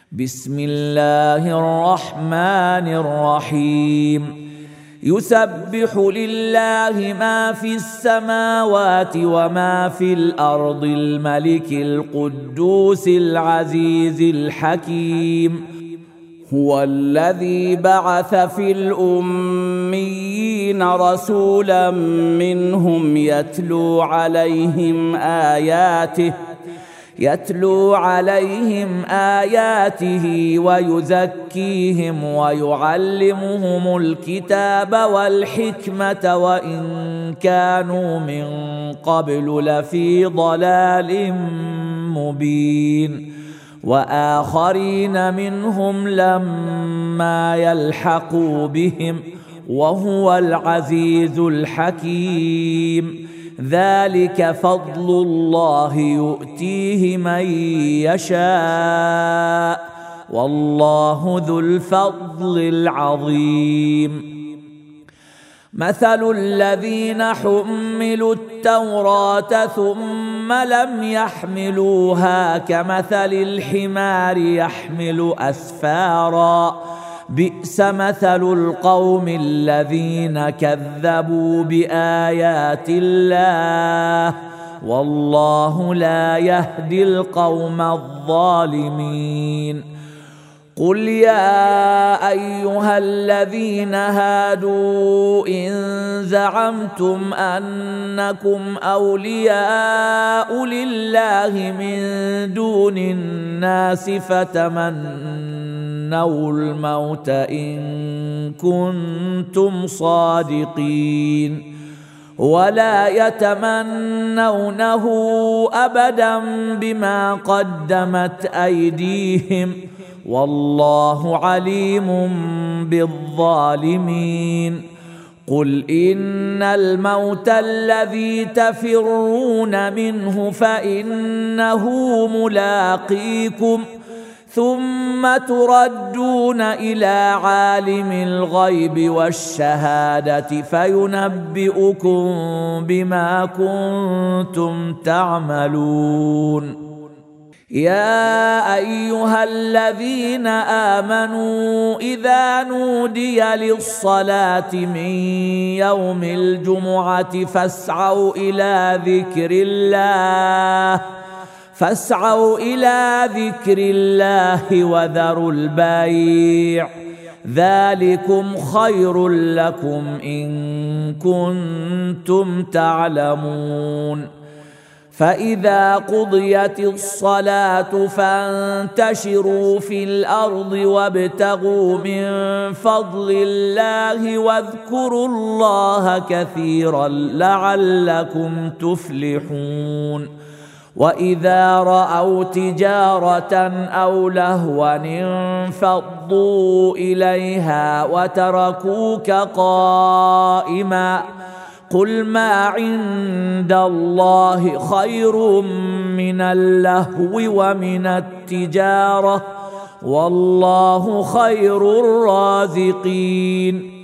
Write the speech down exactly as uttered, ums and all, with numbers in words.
بسم الله الرحمن الرحيم يسبح لله ما في السماوات وما في الأرض الملك القدوس العزيز الحكيم هو الذي بعث في الأميين رسولا منهم يتلو عليهم آياته يتلو عليهم آياته ويزكيهم ويعلمهم الكتاب والحكمة وإن كانوا من قبل لفي ضلال مبين وآخرين منهم لما يلحقوا بهم وهو العزيز الحكيم ذلك فضل الله يؤتيه من يشاء والله ذو الفضل العظيم مثل الذين حملوا التوراة ثم لم يحملوها كمثل الحمار يحمل أسفارا بئس مثل القوم الذين كذبوا بآيات الله والله لا يهدي القوم الظالمين قل يا أيها الذين هادوا إن زعمتم أنكم أولياء لله من دون الناس فتمنوا الموت إن كنتم صادقين ولا يتمنونه أبدا بما قدمت أيديهم والله عليم بالظالمين قل إن الموت الذي تفرون منه فإنه ملاقيكم ثم تردون إلى عالم الغيب والشهادة فينبئكم بما كنتم تعملون يا أيها الذين آمنوا إذا نودي للصلاة من يوم الجمعة فاسعوا إلى ذكر الله فاسعوا إلى ذكر الله وذروا البيع ذلكم خير لكم إن كنتم تعلمون فإذا قضيت الصلاة فانتشروا في الأرض وابتغوا من فضل الله واذكروا الله كثيرا لعلكم تفلحون وإذا رأوا تجارة أو لهوا انفضوا إليها وتركوك قائما قل ما عند الله خير من اللهو ومن التجارة والله خير الرازقين